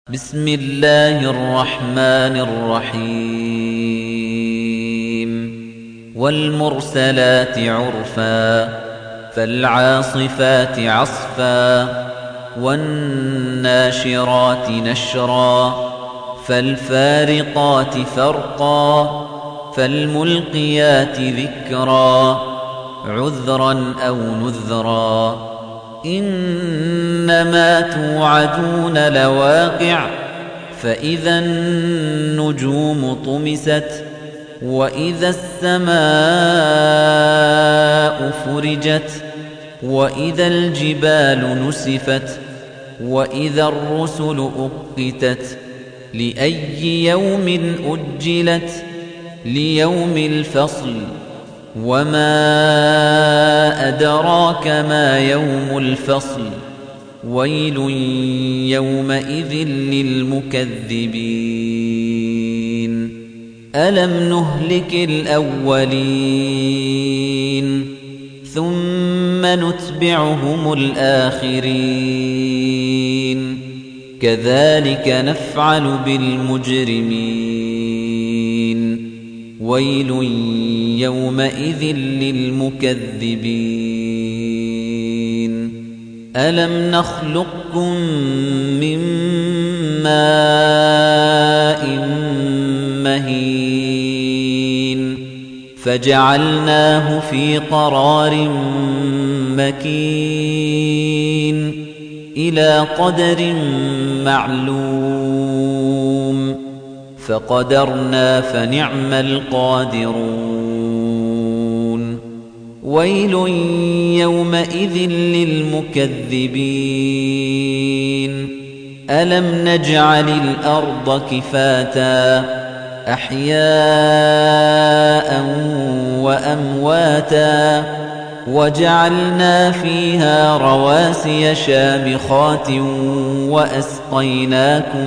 بسم الله الرحمن الرحيم والمرسلات عرفا فالعاصفات عصفا والناشرات نشرا فالفارقات فرقا فالملقيات ذكرا عذرا أو نذرا إنما توعدون لواقع فإذا النجوم طمست وإذا السماء فرجت وإذا الجبال نسفت وإذا الرسل أقتت لأي يوم أجلت ليوم الفصل وما أدراك ما يوم الفصل ويل يومئذ للمكذبين ألم نهلك الأولين ثم نتبعهم الآخرين كذلك نفعل بالمجرمين ويل يومئذ للمكذبين ألم نخلقكم من ماء مهين فجعلناه في قرار مكين إلى قدر معلوم فقدرنا فنعم القادرون ويل يومئذ للمكذبين ألم نجعل الأرض كفاتا أحياء وأمواتا وجعلنا فيها رواسي شامخات وأسقيناكم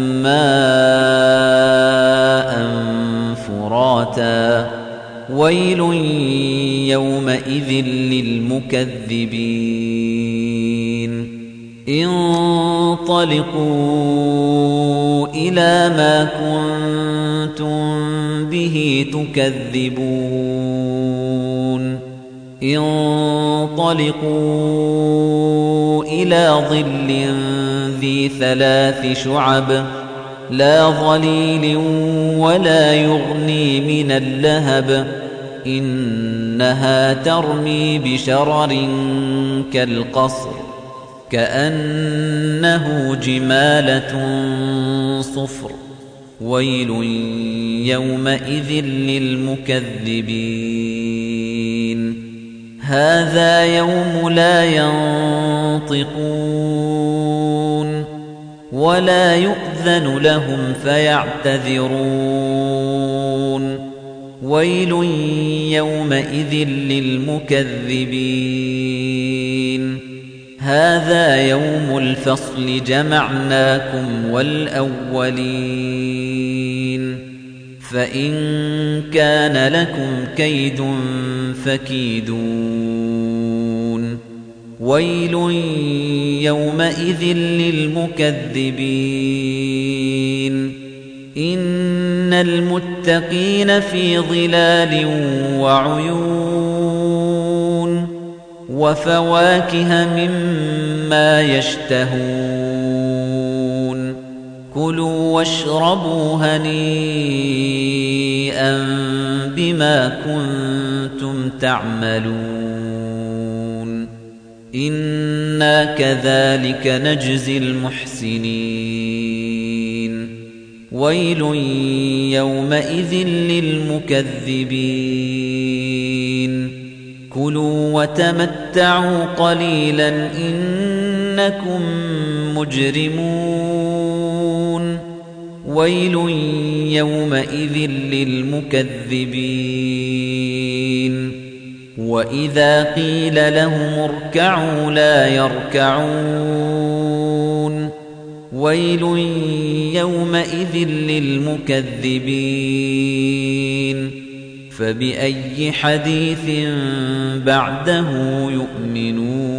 ماء فراتا ويل يومئذ للمكذبين انطلقوا إلى ما كنتم به تكذبون انطلقوا إلى ظل ذي 3 شعب لا ظليل ولا يغني من اللهب إنها ترمي بشرر كالقصر كأنه جمالة صفر ويل يومئذ للمكذبين هذا يوم لا ينطقون ولا يؤذن لهم فيعتذرون ويل يومئذ للمكذبين هذا يوم الفصل جمعناكم والأولين فإن كان لكم كيد فكيدون ويل يومئذ للمكذبين إن المتقين في ظلال وعيون وفواكه مما يشتهون كلوا واشربوا هنيئا بما كنتم تعملون إنا كذلك نجزي المحسنين ويل يومئذ للمكذبين كلوا وتمتعوا قليلا إنكم مجرمون ويل يومئذ للمكذبين وإذا قيل لهم اركعوا لا يركعون ويل يومئذ للمكذبين فبأي حديث بعده يؤمنون